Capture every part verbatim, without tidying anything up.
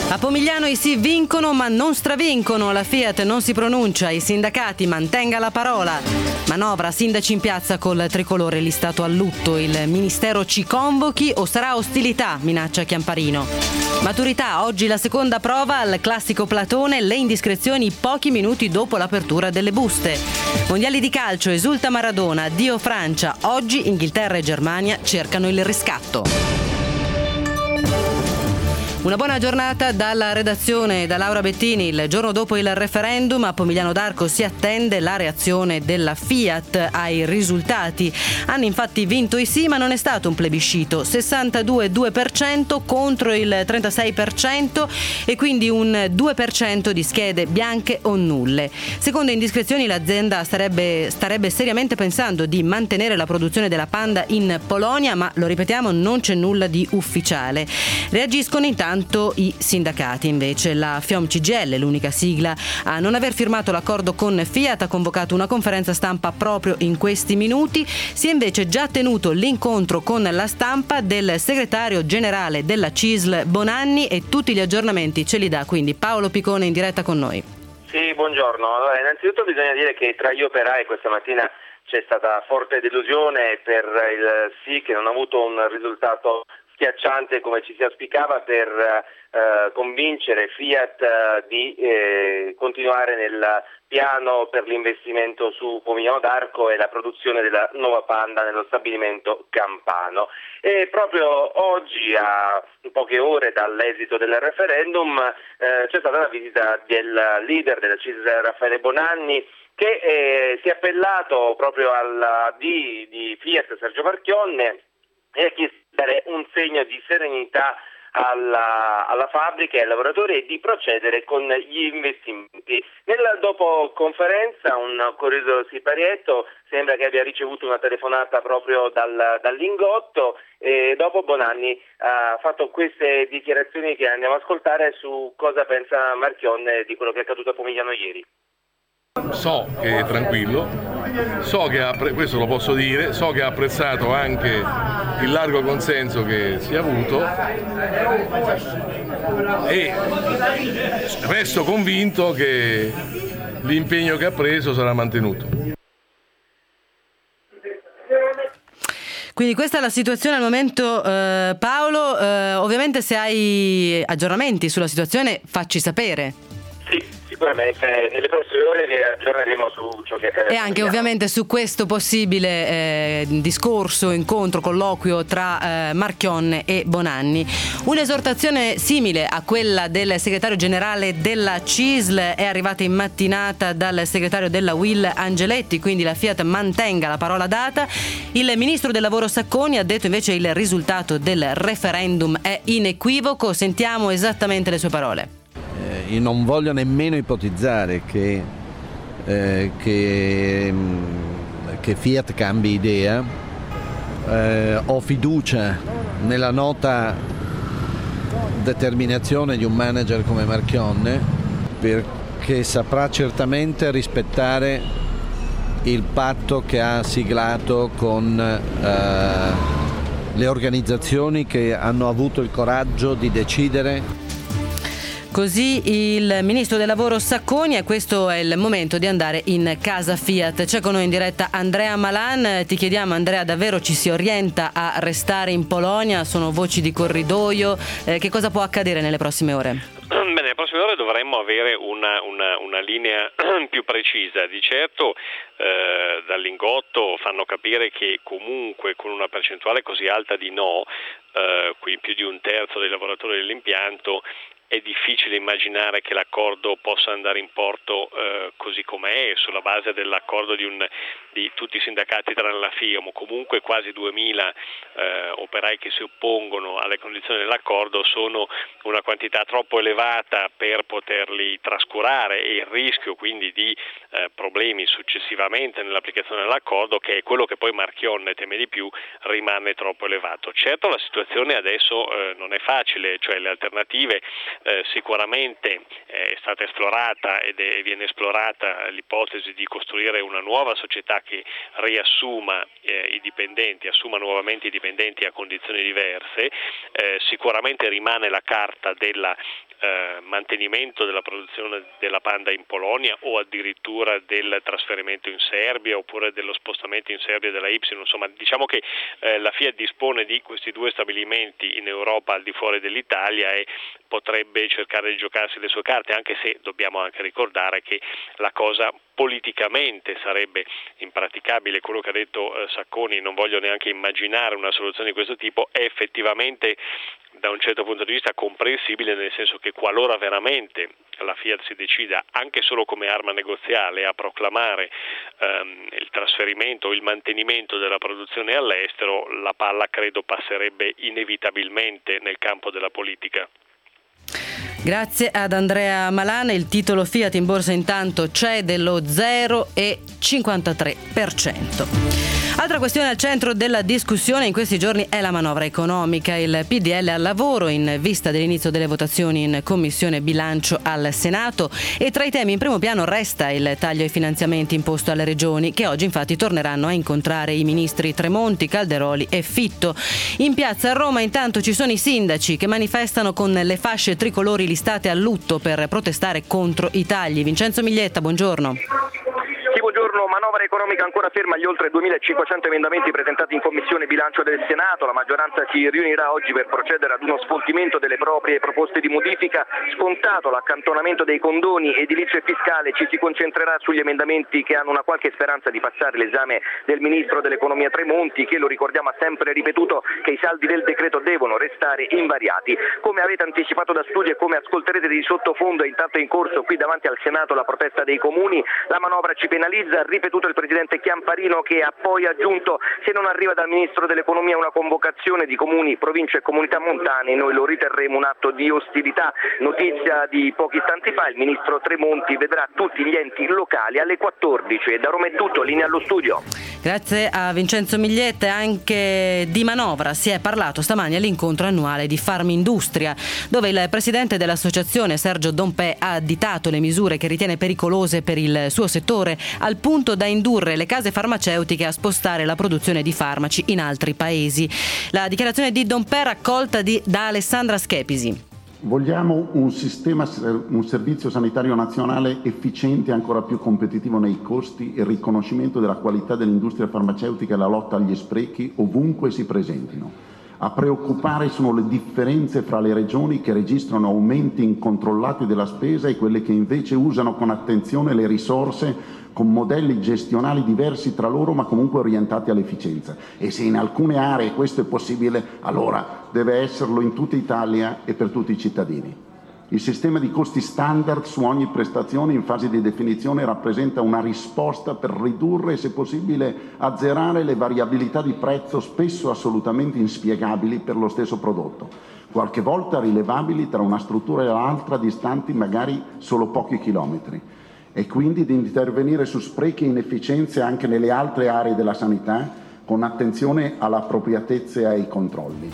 A Pomigliano i sì vincono ma non stravincono, la Fiat non si pronuncia, i sindacati mantenga la parola. Manovra, sindaci in piazza col tricolore listato a lutto, il ministero ci convochi o sarà ostilità, minaccia Chiamparino. Maturità, oggi la seconda prova al classico Platone, le indiscrezioni pochi minuti dopo l'apertura delle buste. Mondiali di calcio, esulta Maradona, addio Francia, oggi Inghilterra e Germania cercano il riscatto. Una buona giornata dalla redazione da Laura Bettini. Il giorno dopo il referendum a Pomigliano d'Arco si attende la reazione della Fiat ai risultati. Hanno infatti vinto i sì, ma non è stato un plebiscito. sessantadue virgola due per cento contro il trentasei per cento e quindi un due per cento di schede bianche o nulle. Secondo indiscrezioni l'azienda starebbe, starebbe seriamente pensando di mantenere la produzione della Panda in Polonia, ma lo ripetiamo, non c'è nulla di ufficiale. Reagiscono intanto i sindacati, invece la FIOM C G I L, l'unica sigla a non aver firmato l'accordo con Fiat, ha convocato una conferenza stampa proprio in questi minuti. Si è invece già tenuto l'incontro con la stampa del segretario generale della C I S L Bonanni e tutti gli aggiornamenti ce li dà quindi Paolo Picone in diretta con noi. Sì, buongiorno. Allora, innanzitutto bisogna dire che tra gli operai questa mattina c'è stata forte delusione per il sì, che non ha avuto un risultato schiacciante come ci si auspicava per eh, convincere Fiat eh, di eh, continuare nel piano per l'investimento su Pomigliano d'Arco e la produzione della nuova Panda nello stabilimento campano. E proprio oggi, a poche ore dall'esito del referendum, eh, c'è stata la visita del leader della C I S L Raffaele Bonanni, che eh, si è appellato proprio al D di Fiat Sergio Marchionne e ha chiesto di dare un segno di serenità alla, alla fabbrica e ai lavoratori e di procedere con gli investimenti. Nella dopo conferenza un corrido siparietto sembra che abbia ricevuto una telefonata proprio dal, dal Lingotto e dopo Bonanni ha fatto queste dichiarazioni che andiamo ad ascoltare su cosa pensa Marchionne di quello che è accaduto a Pomigliano ieri. So che è tranquillo, so che ha, questo lo posso dire, so che ha apprezzato anche il largo consenso che si è avuto e resto convinto che l'impegno che ha preso sarà mantenuto. Quindi questa è la situazione al momento, eh, Paolo. Eh, ovviamente se hai aggiornamenti sulla situazione facci sapere. Sì. Sicuramente nelle prossime ore vi aggiorneremo su ciò che accade. E anche ovviamente su questo possibile eh, discorso, incontro, colloquio tra eh, Marchionne e Bonanni. Un'esortazione simile a quella del segretario generale della C I S L è arrivata in mattinata dal segretario della U I L Angeletti, quindi la Fiat mantenga la parola data. Il ministro del lavoro Sacconi ha detto invece il risultato del referendum è inequivoco. Sentiamo esattamente le sue parole. Io non voglio nemmeno ipotizzare che, eh, che, che Fiat cambi idea, eh, ho fiducia nella nota determinazione di un manager come Marchionne, perché saprà certamente rispettare il patto che ha siglato con eh, le organizzazioni che hanno avuto il coraggio di decidere. Così il ministro del lavoro Sacconi, e questo è il momento di andare in casa Fiat. C'è con noi in diretta Andrea Malan. Ti chiediamo, Andrea, davvero ci si orienta a restare in Polonia? Sono voci di corridoio, eh, che cosa può accadere nelle prossime ore? Bene, nelle prossime ore dovremmo avere una, una, una linea più precisa. Di certo eh, dal Lingotto fanno capire che comunque con una percentuale così alta di no, eh, qui più di un terzo dei lavoratori dell'impianto, è difficile immaginare che l'accordo possa andare in porto eh, così com'è, sulla base dell'accordo di, un, di tutti i sindacati tranne la FIOM. Comunque quasi duemila eh, operai che si oppongono alle condizioni dell'accordo sono una quantità troppo elevata per poterli trascurare e il rischio quindi di eh, problemi successivamente nell'applicazione dell'accordo, che è quello che poi Marchionne teme di più, rimane troppo elevato. Certo la situazione adesso eh, non è facile, cioè le alternative Eh, sicuramente è stata esplorata ed è, viene esplorata l'ipotesi di costruire una nuova società che riassuma eh, i dipendenti, assuma nuovamente i dipendenti a condizioni diverse. Eh, sicuramente rimane la carta della eh, mantenimento della produzione della Panda in Polonia o addirittura del trasferimento in Serbia oppure dello spostamento in Serbia della Y. Insomma, diciamo che eh, la Fiat dispone di questi due stabilimenti in Europa al di fuori dell'Italia e potrebbe cercare di giocarsi le sue carte, anche se dobbiamo anche ricordare che la cosa politicamente sarebbe impraticabile. Quello che ha detto eh, Sacconi, non voglio neanche immaginare una soluzione di questo tipo, è effettivamente da un certo punto di vista comprensibile, nel senso che qualora veramente la Fiat si decida anche solo come arma negoziale a proclamare ehm, il trasferimento o il mantenimento della produzione all'estero, la palla credo passerebbe inevitabilmente nel campo della politica. Grazie ad Andrea Malan. Il titolo Fiat in borsa intanto c'è dello zero virgola cinquantatré per cento. Altra questione al centro della discussione in questi giorni è la manovra economica. Il P D L al lavoro in vista dell'inizio delle votazioni in Commissione Bilancio al Senato, e tra i temi in primo piano resta il taglio ai finanziamenti imposto alle regioni, che oggi infatti torneranno a incontrare i ministri Tremonti, Calderoli e Fitto. In piazza a Roma intanto ci sono i sindaci che manifestano con le fasce tricolori listate a lutto per protestare contro i tagli. Vincenzo Miglietta, buongiorno. Buongiorno. Manovra economica ancora ferma agli oltre duemilacinquecento emendamenti presentati in Commissione Bilancio del Senato. La maggioranza si riunirà oggi per procedere ad uno sfoltimento delle proprie proposte di modifica. Scontato l'accantonamento dei condoni edilizio e fiscale, ci si concentrerà sugli emendamenti che hanno una qualche speranza di passare l'esame del Ministro dell'Economia Tremonti, che, lo ricordiamo, ha sempre ripetuto che i saldi del decreto devono restare invariati. Come avete anticipato da studi e come ascolterete di sottofondo, intanto è in corso qui davanti al Senato la protesta dei comuni. La manovra ci penalizza, ha ripetuto il presidente Chiamparino, che ha poi aggiunto: se non arriva dal Ministro dell'Economia una convocazione di comuni, province e comunità montane, noi lo riterremo un atto di ostilità. Notizia di pochi istanti fa, il Ministro Tremonti vedrà tutti gli enti locali alle quattordici. E da Roma è tutto, linea allo studio. Grazie a Vincenzo Miglietta. Anche di manovra si è parlato stamani all'incontro annuale di Farmindustria, dove il presidente dell'associazione Sergio Dompè ha additato le misure che ritiene pericolose per il suo settore, al punto da indurre le case farmaceutiche a spostare la produzione di farmaci in altri paesi. La dichiarazione di Dompè raccolta di, da Alessandra Schepisi. Vogliamo un sistema, un servizio sanitario nazionale efficiente e ancora più competitivo nei costi, e il riconoscimento della qualità dell'industria farmaceutica e la lotta agli sprechi ovunque si presentino. A preoccupare sono le differenze fra le regioni, che registrano aumenti incontrollati della spesa, e quelle che invece usano con attenzione le risorse con modelli gestionali diversi tra loro, ma comunque orientati all'efficienza. E se in alcune aree questo è possibile, allora deve esserlo in tutta Italia e per tutti i cittadini. Il sistema di costi standard su ogni prestazione in fase di definizione rappresenta una risposta per ridurre e, se possibile, azzerare le variabilità di prezzo, spesso assolutamente inspiegabili per lo stesso prodotto, qualche volta rilevabili tra una struttura e l'altra, distanti magari solo pochi chilometri, e quindi di intervenire su sprechi e inefficienze anche nelle altre aree della sanità, con attenzione all'appropriatezza e ai controlli.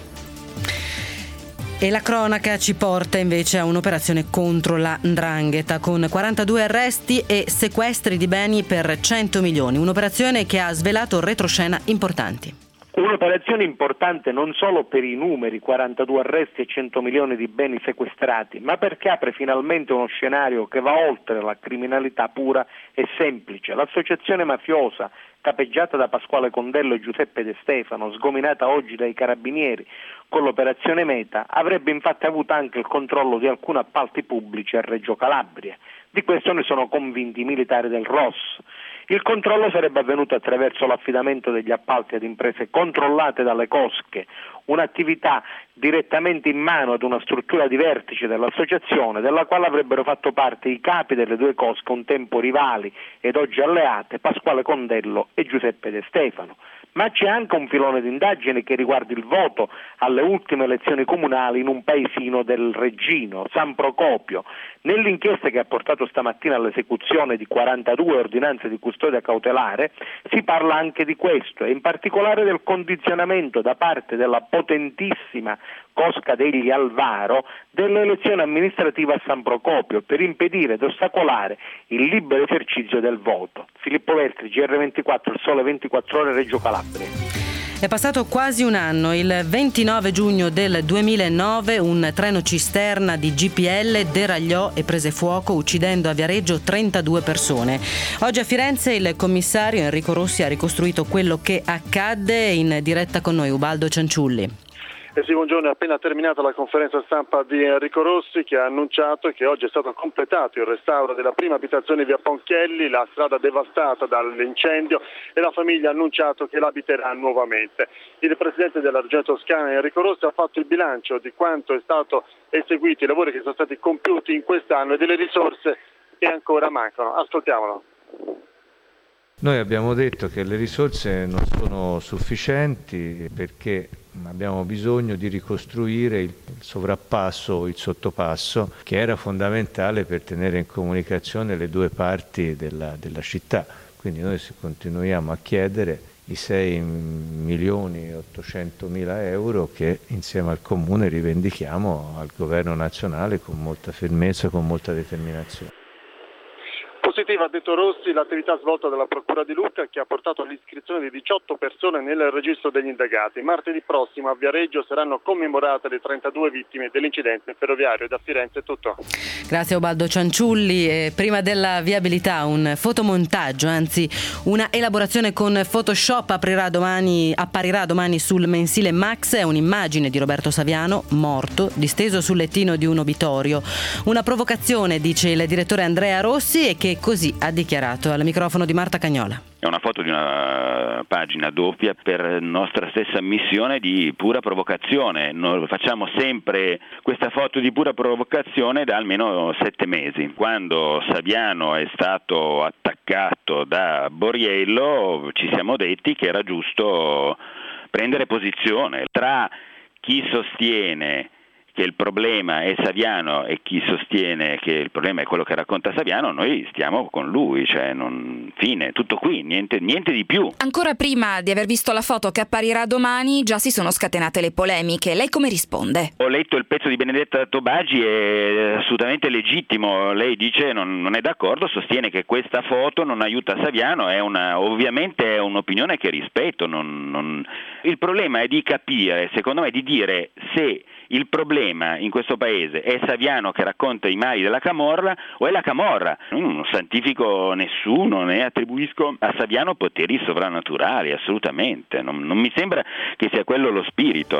E la cronaca ci porta invece a un'operazione contro la 'ndrangheta, con quarantadue arresti e sequestri di beni per cento milioni. Un'operazione che ha svelato retroscena importanti. Un'operazione importante non solo per i numeri, quarantadue arresti e cento milioni di beni sequestrati, ma perché apre finalmente uno scenario che va oltre la criminalità pura e semplice. L'associazione mafiosa, capeggiata da Pasquale Condello e Giuseppe De Stefano, sgominata oggi dai carabinieri con l'operazione Meta, avrebbe infatti avuto anche il controllo di alcuni appalti pubblici a Reggio Calabria. Di questo ne sono convinti i militari del R O S. Il controllo sarebbe avvenuto attraverso l'affidamento degli appalti ad imprese controllate dalle cosche, un'attività direttamente in mano ad una struttura di vertice dell'associazione, della quale avrebbero fatto parte i capi delle due cosche, un tempo rivali ed oggi alleate, Pasquale Condello e Giuseppe De Stefano. Ma c'è anche un filone d'indagine che riguarda il voto alle ultime elezioni comunali in un paesino del Reggino, San Procopio. Nell'inchiesta che ha portato stamattina all'esecuzione di quarantadue ordinanze di custodia cautelare si parla anche di questo, e in particolare del condizionamento da parte della potentissima cosca degli Alvaro delle elezioni amministrative a San Procopio, per impedire ed ostacolare il libero esercizio del voto. Filippo Veltri, G R ventiquattro, il Sole ventiquattro Ore, Reggio Calabria. È passato quasi un anno, il ventinove giugno del duemilanove un treno cisterna di G P L deragliò e prese fuoco uccidendo a Viareggio trentadue persone. Oggi a Firenze il commissario Enrico Rossi ha ricostruito quello che accadde. In diretta con noi Ubaldo Cianciulli. Eh sì, buongiorno, è appena terminata la conferenza stampa di Enrico Rossi che ha annunciato che oggi è stato completato il restauro della prima abitazione via Ponchielli, la strada devastata dall'incendio, e la famiglia ha annunciato che l'abiterà nuovamente. Il presidente della Regione Toscana Enrico Rossi ha fatto il bilancio di quanto è stato eseguito, i lavori che sono stati compiuti in quest'anno e delle risorse che ancora mancano. Ascoltiamolo. Noi abbiamo detto che le risorse non sono sufficienti perché abbiamo bisogno di ricostruire il sovrappasso, il sottopasso, che era fondamentale per tenere in comunicazione le due parti della, della città. Quindi noi continuiamo a chiedere i sei milioni e ottocentomila euro che insieme al Comune rivendichiamo al Governo nazionale con molta fermezza, con molta determinazione. Positiva, ha detto Rossi, l'attività svolta dalla Procura di Lucca che ha portato all'iscrizione di diciotto persone nel registro degli indagati. Martedì prossimo a Viareggio saranno commemorate le trentadue vittime dell'incidente ferroviario. Da Firenze è tutto. Grazie Ubaldo Cianciulli. E prima della viabilità un fotomontaggio, anzi una elaborazione con Photoshop aprirà domani, apparirà domani sul mensile Max. È un'immagine di Roberto Saviano morto, disteso sul lettino di un obitorio. Una provocazione, dice il direttore Andrea Rossi, e che così ha dichiarato al microfono di Marta Cagnola. È una foto di una pagina doppia per nostra stessa missione di pura provocazione. Noi facciamo sempre questa foto di pura provocazione da almeno sette mesi. Quando Saviano è stato attaccato da Borriello ci siamo detti che era giusto prendere posizione tra chi sostiene che il problema è Saviano e chi sostiene che il problema è quello che racconta Saviano. Noi stiamo con lui, cioè non fine, tutto qui, niente, niente di più. Ancora prima di aver visto la foto che apparirà domani già si sono scatenate le polemiche. Lei come risponde? Ho letto il pezzo di Benedetta Tobagi, è assolutamente legittimo. Lei dice non, non è d'accordo, sostiene che questa foto non aiuta Saviano, è una, ovviamente è un'opinione che rispetto. Non, non... Il problema è di capire, secondo me, di dire se il problema in questo paese è Saviano che racconta i mali della camorra o è la camorra. Non santifico nessuno, né attribuisco a Saviano poteri sovrannaturali, assolutamente. Non, non mi sembra che sia quello lo spirito.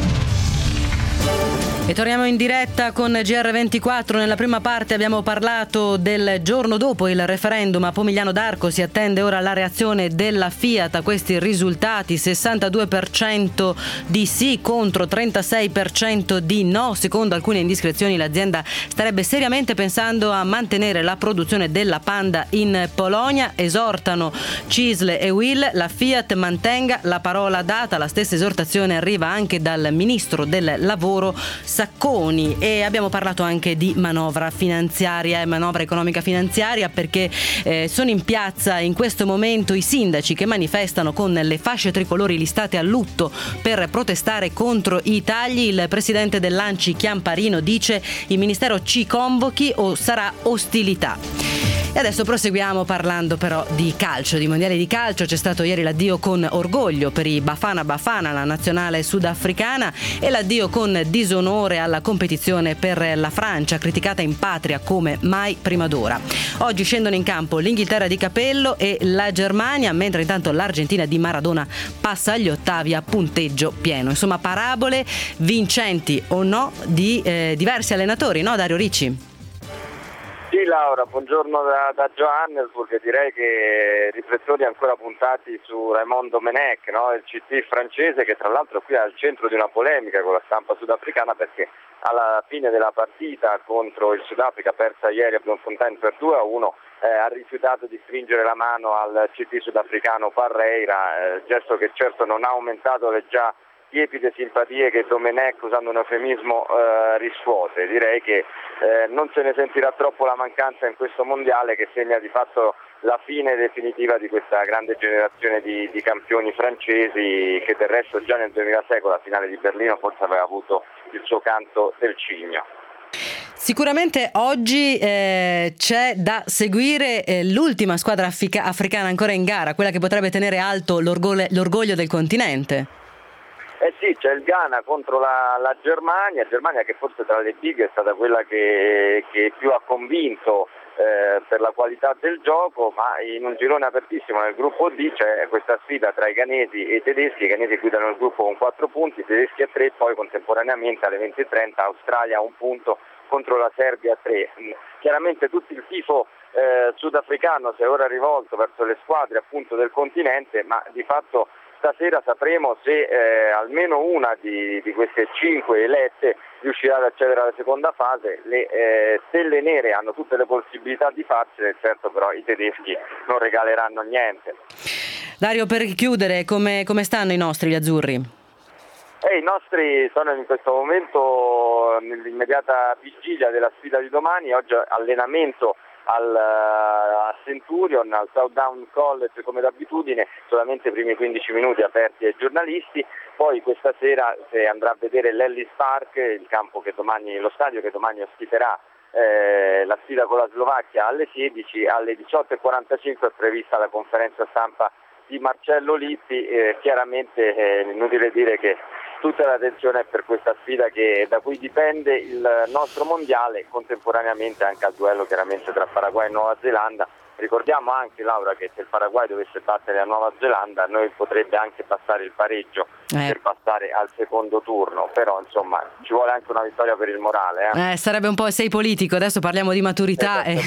E torniamo in diretta con G R ventiquattro. Nella prima parte abbiamo parlato del giorno dopo il referendum a Pomigliano d'Arco. Si attende ora la reazione della Fiat a questi risultati: sessantadue per cento di sì contro trentasei per cento di no. Secondo alcune indiscrezioni l'azienda starebbe seriamente pensando a mantenere la produzione della Panda in Polonia. Esortano Cisle e Will, la Fiat mantenga la parola data. La stessa esortazione arriva anche dal ministro del lavoro Sacconi. E abbiamo parlato anche di manovra finanziaria e manovra economica finanziaria perché eh, sono in piazza in questo momento i sindaci che manifestano con le fasce tricolori listate a lutto per protestare contro i tagli. Il presidente dell'Anci Chiamparino dice: il ministero ci convochi o sarà ostilità. E adesso proseguiamo parlando però di calcio, di mondiali di calcio. C'è stato ieri l'addio con orgoglio per i Bafana Bafana, la nazionale sudafricana, e l'addio con disonore alla competizione per la Francia, criticata in patria come mai prima d'ora. Oggi scendono in campo l'Inghilterra di Capello e la Germania, mentre intanto l'Argentina di Maradona passa agli ottavi a punteggio pieno. Insomma, parabole vincenti o no di eh, diversi allenatori, no Dario Ricci? Sì Laura, buongiorno da, da Johannesburg. Direi che riflettori ancora puntati su Raymond Domenech, no? Il C T francese, che tra l'altro qui è al centro di una polemica con la stampa sudafricana perché alla fine della partita contro il Sudafrica, persa ieri a Bloemfontein per due a uno, eh, ha rifiutato di stringere la mano al C T sudafricano Parreira, eh, gesto che certo non ha aumentato le già tiepide simpatie che Domenech, usando un eufemismo, eh, riscuote. Direi che eh, non se ne sentirà troppo la mancanza in questo mondiale, che segna di fatto la fine definitiva di questa grande generazione di, di campioni francesi, che del resto già nel duemilasei con la finale di Berlino forse aveva avuto il suo canto del cigno. Sicuramente oggi eh, c'è da seguire eh, l'ultima squadra africa- africana ancora in gara, quella che potrebbe tenere alto l'orgoglio, l'orgoglio del continente. Eh sì, c'è il Ghana contro la, la Germania, Germania che forse tra le big è stata quella che, che più ha convinto eh, per la qualità del gioco, ma in un girone apertissimo nel gruppo D c'è questa sfida tra i ghanesi e i tedeschi. I ghanesi guidano il gruppo con quattro punti, i tedeschi a tre, poi contemporaneamente alle venti e trenta Australia a un punto contro la Serbia a tre. Chiaramente tutto il tifo eh, sudafricano si è ora rivolto verso le squadre appunto del continente, ma di fatto stasera sapremo se eh, almeno una di, di queste cinque elette riuscirà ad accedere alla seconda fase. Le eh, stelle nere hanno tutte le possibilità di farsene, certo però i tedeschi non regaleranno niente. Dario, per chiudere, come, come stanno i nostri, gli azzurri? Eh, I nostri sono in questo momento nell'immediata vigilia della sfida di domani. Oggi allenamento al, a Centurion, al Southdown College come d'abitudine, solamente i primi quindici minuti aperti ai giornalisti, poi questa sera si andrà a vedere l'Ellis Park, il campo che domani, lo stadio che domani ospiterà eh, la sfida con la Slovacchia alle sedici, alle diciotto e quarantacinque è prevista la conferenza stampa di Marcello Lippi. Eh, chiaramente è eh, inutile dire che tutta l'attenzione è per questa sfida che, da cui dipende il nostro mondiale, contemporaneamente anche al duello chiaramente tra Paraguay e Nuova Zelanda. Ricordiamo anche, Laura, che se il Paraguay dovesse battere la Nuova Zelanda a noi potrebbe anche passare il pareggio eh. per passare al secondo turno, però insomma ci vuole anche una vittoria per il morale. Eh, eh sarebbe un po' sei politico, adesso parliamo di maturità e,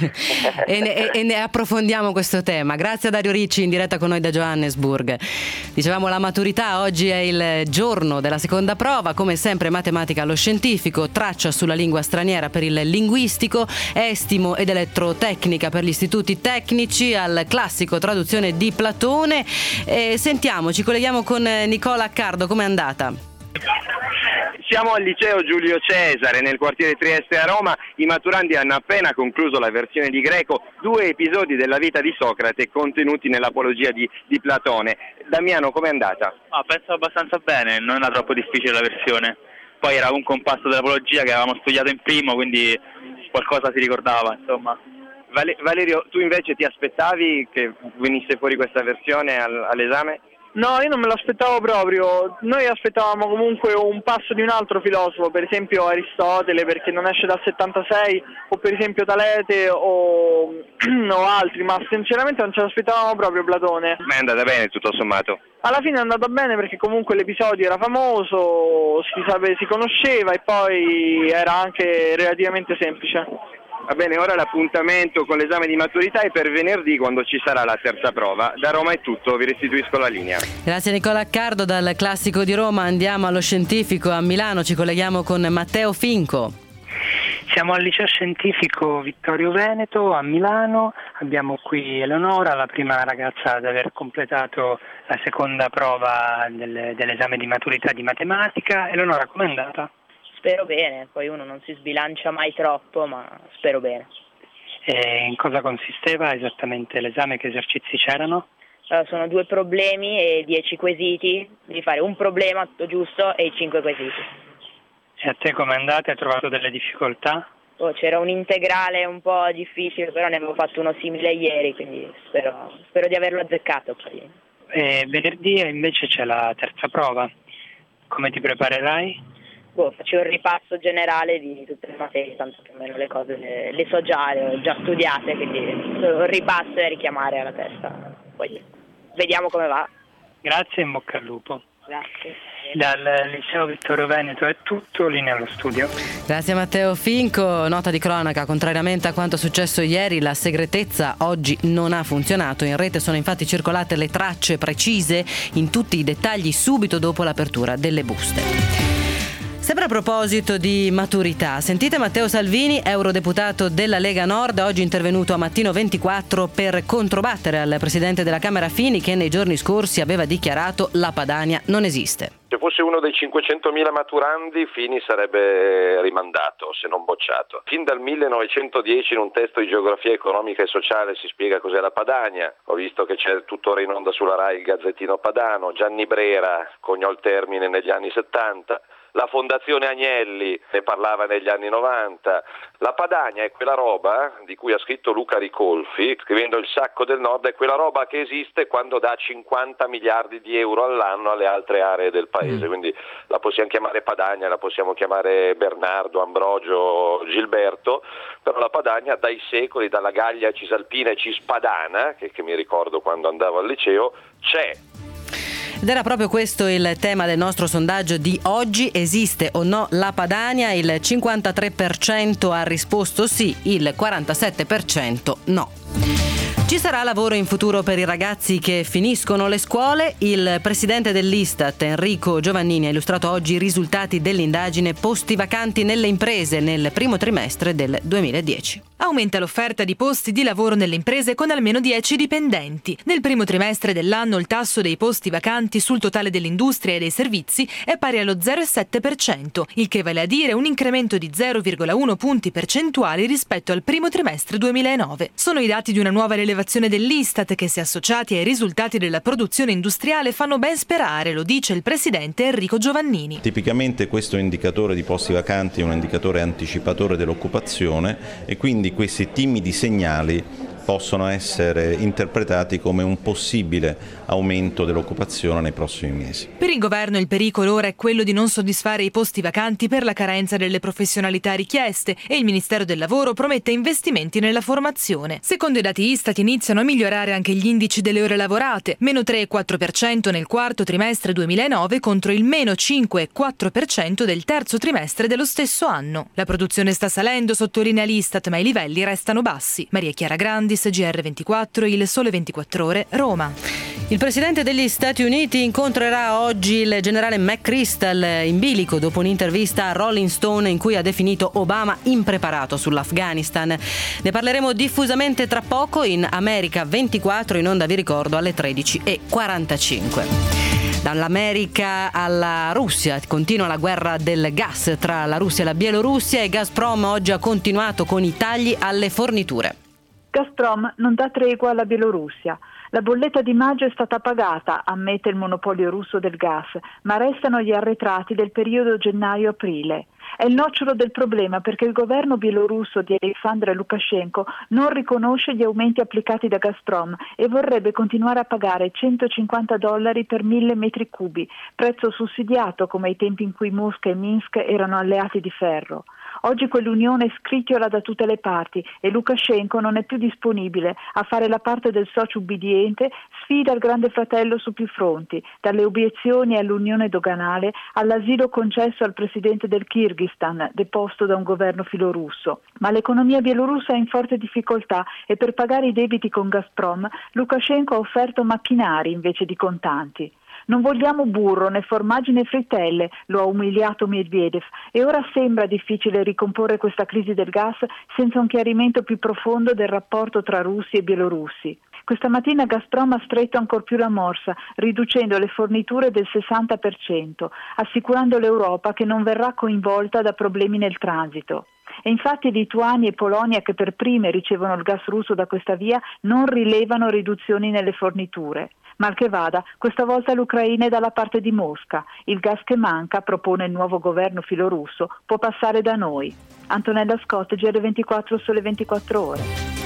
e, ne, e ne approfondiamo questo tema. Grazie a Dario Ricci in diretta con noi da Johannesburg. Dicevamo la maturità, oggi è il giorno della seconda prova, come sempre matematica allo scientifico, traccia sulla lingua straniera per il linguistico, estimo ed elettrotecnica per gli istituti tecnici, al classico traduzione di Platone. E sentiamo, ci colleghiamo con Nicola Accardo, com'è andata? Siamo al liceo Giulio Cesare nel quartiere Trieste a Roma. I maturandi hanno appena concluso la versione di greco, due episodi della vita di Socrate contenuti nell'Apologia di, di Platone. Damiano, com'è andata? Ah, penso abbastanza bene, non era troppo difficile la versione. Poi era comunque un passo dell'Apologia che avevamo studiato in primo, quindi qualcosa si ricordava, insomma. Valerio, tu invece ti aspettavi che venisse fuori questa versione all'esame? No, io non me l'aspettavo proprio. Noi aspettavamo comunque un passo di un altro filosofo, per esempio Aristotele, perché non esce dal settantasei, o per esempio Talete o, o altri, ma sinceramente non ce l'aspettavamo proprio Platone. Ma è andata bene tutto sommato? Alla fine è andata bene perché comunque l'episodio era famoso, si, sape, si conosceva e poi era anche relativamente semplice. Va bene, ora l'appuntamento con l'esame di maturità è per venerdì, quando ci sarà la terza prova. Da Roma è tutto, vi restituisco la linea. Grazie Nicola Accardo. Dal classico di Roma andiamo allo scientifico a Milano, ci colleghiamo con Matteo Finco. Siamo al liceo scientifico Vittorio Veneto a Milano, abbiamo qui Eleonora, la prima ragazza ad aver completato la seconda prova del, dell'esame di maturità di matematica. Eleonora, com'è andata? Spero bene, poi uno non si sbilancia mai troppo, ma spero bene. E in cosa consisteva esattamente l'esame? Che esercizi c'erano? Allora, sono due problemi e dieci quesiti, devi fare un problema tutto giusto e i cinque quesiti. E a te com'è andata? Hai trovato delle difficoltà? Oh, c'era un integrale un po' difficile, però ne avevo fatto uno simile ieri, quindi spero, spero di averlo azzeccato. Poi. E venerdì invece c'è la terza prova, come ti preparerai? Boh, faccio un ripasso generale di tutte le materie, tanto più o meno le cose le, le so già, le ho già studiate, quindi solo un ripasso e richiamare alla testa. Poi vediamo come va. Grazie e in bocca al lupo. Grazie. Dal liceo Vittorio Veneto è tutto, linea allo studio. Grazie Matteo Finco. Nota di cronaca: contrariamente a quanto successo ieri, la segretezza oggi non ha funzionato. In rete sono infatti circolate le tracce precise in tutti i dettagli subito dopo l'apertura delle buste. Sempre a proposito di maturità, sentite Matteo Salvini, eurodeputato della Lega Nord, oggi intervenuto a Mattino ventiquattro per controbattere al presidente della Camera Fini, che nei giorni scorsi aveva dichiarato la Padania non esiste. Se fosse uno dei cinquecentomila maturandi, Fini sarebbe rimandato, se non bocciato. Fin dal millenovecentodieci in un testo di geografia economica e sociale si spiega cos'è la Padania. Ho visto che c'è tuttora in onda sulla RAI il Gazzettino Padano. Gianni Brera coniò il termine negli anni settanta. la Fondazione Agnelli ne parlava negli anni novanta. La Padania è quella roba di cui ha scritto Luca Ricolfi, scrivendo Il Sacco del Nord, è quella roba che esiste quando dà cinquanta miliardi di euro all'anno alle altre aree del paese, quindi la possiamo chiamare Padania, la possiamo chiamare Bernardo, Ambrogio, Gilberto, però la Padania dai secoli, dalla Gallia Cisalpina e Cispadana, che, che mi ricordo quando andavo al liceo, c'è. Ed era proprio questo il tema del nostro sondaggio di oggi: esiste o no la Padania? Il cinquantatré per cento ha risposto sì, il quarantasette per cento no. Ci sarà lavoro in futuro per i ragazzi che finiscono le scuole? Il presidente dell'Istat, Enrico Giovannini, ha illustrato oggi i risultati dell'indagine posti vacanti nelle imprese nel primo trimestre del duemiladieci. Aumenta l'offerta di posti di lavoro nelle imprese con almeno dieci dipendenti. Nel primo trimestre dell'anno il tasso dei posti vacanti sul totale dell'industria e dei servizi è pari allo zero virgola sette per cento, il che vale a dire un incremento di zero virgola uno punti percentuali rispetto al primo trimestre duemilanove. Sono i dati di una nuova rilevazione dell'Istat che, se associati ai risultati della produzione industriale, fanno ben sperare, lo dice il presidente Enrico Giovannini. Tipicamente questo indicatore di posti vacanti è un indicatore anticipatore dell'occupazione e quindi questi timidi segnali possono essere interpretati come un possibile aumento dell'occupazione nei prossimi mesi. Per il governo il pericolo ora è quello di non soddisfare i posti vacanti per la carenza delle professionalità richieste e il Ministero del Lavoro promette investimenti nella formazione. Secondo i dati Istat iniziano a migliorare anche gli indici delle ore lavorate, meno tre virgola quattro per cento nel quarto trimestre duemilanove contro il meno cinque virgola quattro per cento del terzo trimestre dello stesso anno. La produzione sta salendo, sottolinea l'Istat, ma i livelli restano bassi. Maria Chiara Grandi, G R ventiquattro, Il Sole ventiquattro Ore, Roma. Il presidente degli Stati Uniti incontrerà oggi il generale McChrystal in bilico dopo un'intervista a Rolling Stone in cui ha definito Obama impreparato sull'Afghanistan. Ne parleremo diffusamente tra poco in America ventiquattro, in onda, vi ricordo, alle tredici e quarantacinque. Dall'America alla Russia continua la guerra del gas tra la Russia e la Bielorussia e Gazprom oggi ha continuato con i tagli alle forniture. Gazprom non dà tregua alla Bielorussia. La bolletta di maggio è stata pagata, ammette il monopolio russo del gas, ma restano gli arretrati del periodo gennaio-aprile. È il nocciolo del problema perché il governo bielorusso di Alexandr Lukashenko non riconosce gli aumenti applicati da Gazprom e vorrebbe continuare a pagare centocinquanta dollari per mille metri cubi, prezzo sussidiato come ai tempi in cui Mosca e Minsk erano alleati di ferro. Oggi quell'unione scricchiola da tutte le parti e Lukashenko non è più disponibile a fare la parte del socio ubbidiente, sfida il grande fratello su più fronti, dalle obiezioni all'unione doganale all'asilo concesso al presidente del Kirghizistan, deposto da un governo filorusso. Ma l'economia bielorussa è in forte difficoltà e per pagare i debiti con Gazprom Lukashenko ha offerto macchinari invece di contanti. Non vogliamo burro, né formaggi né frittelle, lo ha umiliato Medvedev, e ora sembra difficile ricomporre questa crisi del gas senza un chiarimento più profondo del rapporto tra russi e bielorussi. Questa mattina Gazprom ha stretto ancor più la morsa, riducendo le forniture del sessanta per cento, assicurando l'Europa che non verrà coinvolta da problemi nel transito. E infatti Lituania e Polonia, che per prime ricevono il gas russo da questa via, non rilevano riduzioni nelle forniture. Mal che vada, questa volta l'Ucraina è dalla parte di Mosca. Il gas che manca, propone il nuovo governo filorusso, può passare da noi. Antonella Scott, G R ventiquattro, Sole ventiquattro Ore.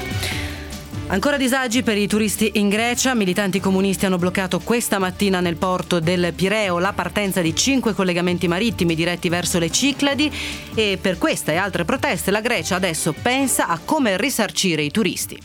Ancora disagi per i turisti in Grecia. Militanti comunisti hanno bloccato questa mattina nel porto del Pireo la partenza di cinque collegamenti marittimi diretti verso le Cicladi e per questa e altre proteste la Grecia adesso pensa a come risarcire i turisti.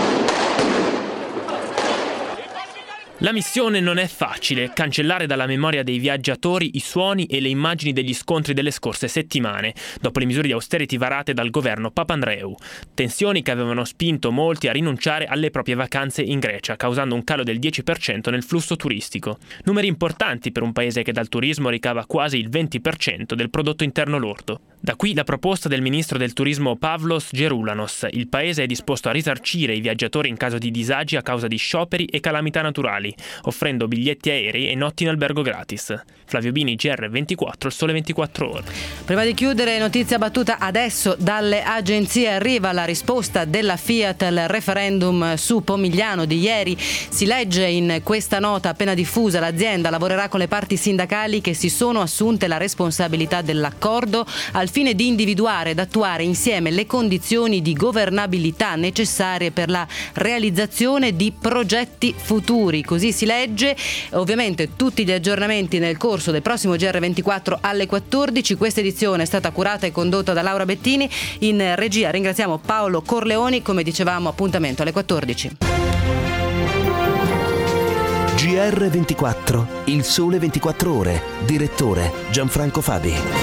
La missione non è facile, cancellare dalla memoria dei viaggiatori i suoni e le immagini degli scontri delle scorse settimane, dopo le misure di austerity varate dal governo Papandreou. Tensioni che avevano spinto molti a rinunciare alle proprie vacanze in Grecia, causando un calo del dieci per cento nel flusso turistico. Numeri importanti per un paese che dal turismo ricava quasi il venti per cento del prodotto interno lordo. Da qui la proposta del ministro del turismo Pavlos Geroulanos. Il paese è disposto a risarcire i viaggiatori in caso di disagi a causa di scioperi e calamità naturali. locali, offrendo biglietti aerei e notti in albergo gratis. Flavio Bini, G R ventiquattro, il Sole ventiquattro Ore. Prima di chiudere, notizia battuta adesso dalle agenzie, arriva la risposta della Fiat al referendum su Pomigliano di ieri. Si legge in questa nota appena diffusa: l'azienda lavorerà con le parti sindacali che si sono assunte la responsabilità dell'accordo al fine di individuare ed attuare insieme le condizioni di governabilità necessarie per la realizzazione di progetti futuri. Così si legge. Ovviamente tutti gli aggiornamenti nel corso del prossimo G R ventiquattro alle quattordici. Questa edizione è stata curata e condotta da Laura Bettini. In regia ringraziamo Paolo Corleoni. Come dicevamo, appuntamento alle quattordici. G R ventiquattro, il Sole ventiquattro Ore. Direttore Gianfranco Fabi.